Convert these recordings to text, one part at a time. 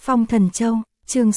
Phong Thần Châu, chương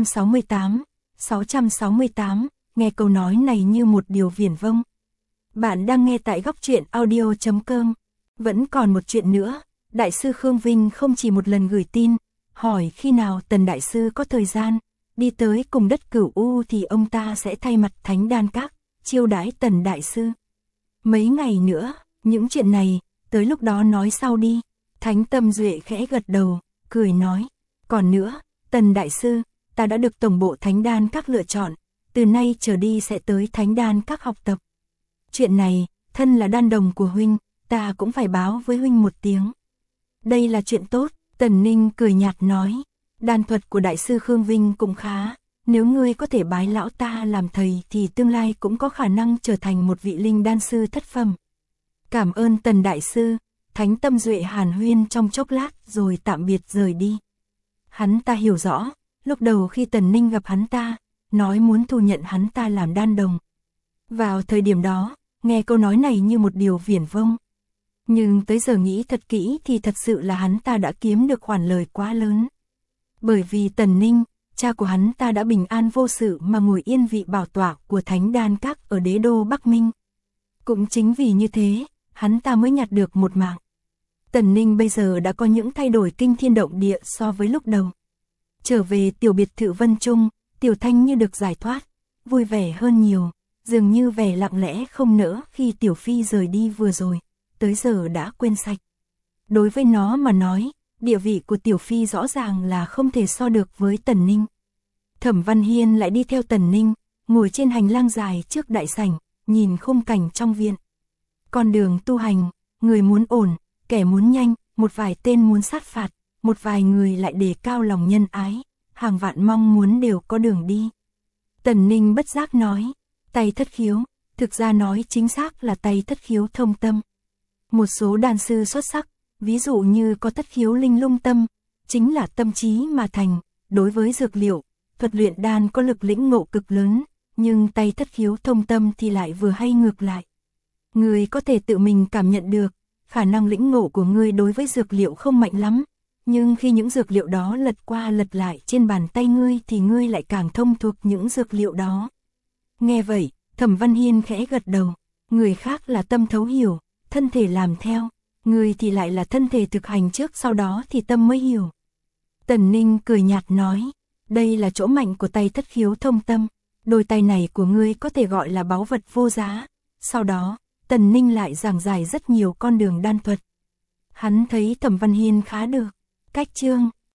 668, nghe câu nói này như một điều viển vông. Bạn đang nghe tại góc truyện audio.com. Vẫn còn một chuyện nữa, Đại sư Khương Vinh không chỉ một lần gửi tin, hỏi khi nào Tần Đại sư có thời gian, đi tới cùng đất Cửu U thì ông ta sẽ thay mặt Thánh Đan Các, chiêu đãi Tần Đại sư. Mấy ngày nữa, những chuyện này, tới lúc đó nói sau đi. Thánh Tâm Duệ khẽ gật đầu, cười nói. Còn nữa, Tần Đại sư, ta đã được Tổng bộ Thánh Đan Các lựa chọn, từ nay trở đi sẽ tới Thánh Đan Các học tập. Chuyện này, thân là đan đồng của huynh, ta cũng phải báo với huynh một tiếng. Đây là chuyện tốt, Tần Ninh cười nhạt nói. Đan thuật của Đại sư Khương Vinh cũng khá, nếu ngươi có thể bái lão ta làm thầy thì tương lai cũng có khả năng trở thành một vị linh đan sư thất phẩm. Cảm ơn Tần Đại sư. Thánh Tâm Duệ hàn huyên trong chốc lát rồi tạm biệt rời đi. Hắn ta hiểu rõ, lúc đầu khi Tần Ninh gặp hắn ta, nói muốn thu nhận hắn ta làm đan đồng. Vào thời điểm đó, nghe câu nói này như một điều viển vông. Nhưng tới giờ nghĩ thật kỹ thì thật sự là hắn ta đã kiếm được khoản lời quá lớn. Bởi vì Tần Ninh, cha của hắn ta đã bình an vô sự mà ngồi yên vị bảo tọa của Thánh Đan Các ở đế đô Bắc Minh. Cũng chính vì như thế, hắn ta mới nhặt được một mạng. Tần Ninh bây giờ đã có những thay đổi kinh thiên động địa so với lúc đầu. Trở về tiểu biệt thự Vân Trung, Tiểu Thanh như được giải thoát, vui vẻ hơn nhiều, dường như vẻ lặng lẽ không nỡ khi Tiểu Phi rời đi vừa rồi, tới giờ đã quên sạch. Đối với nó mà nói, địa vị của Tiểu Phi rõ ràng là không thể so được với Tần Ninh. Thẩm Văn Hiên lại đi theo Tần Ninh, ngồi trên hành lang dài trước đại sảnh, nhìn khung cảnh trong viện. Con đường tu hành, người muốn ổn, kẻ muốn nhanh, một vài tên muốn sát phạt, một vài người lại đề cao lòng nhân ái, hàng vạn mong muốn đều có đường đi. Tần Ninh bất giác nói, tay thất khiếu, thực ra nói chính xác là tay thất khiếu thông tâm. Một số đan sư xuất sắc, ví dụ như có thất khiếu linh lung tâm, chính là tâm trí mà thành, đối với dược liệu, thuật luyện đan có lực lĩnh ngộ cực lớn, nhưng tay thất khiếu thông tâm thì lại vừa hay ngược lại. Người có thể tự mình cảm nhận được, khả năng lĩnh ngộ của ngươi đối với dược liệu không mạnh lắm, nhưng khi những dược liệu đó lật qua lật lại trên bàn tay ngươi thì ngươi lại càng thông thuộc những dược liệu đó. Nghe vậy, Thẩm Văn Hiên khẽ gật đầu, người khác là tâm thấu hiểu, thân thể làm theo, ngươi thì lại là thân thể thực hành trước sau đó thì tâm mới hiểu. Tần Ninh cười nhạt nói, đây là chỗ mạnh của tay thất khiếu thông tâm, đôi tay này của ngươi có thể gọi là báu vật vô giá. Sau đó, Tần Ninh lại giảng giải rất nhiều con đường đan thuật. Hắn thấy Thẩm Văn Hiên khá được, cách chương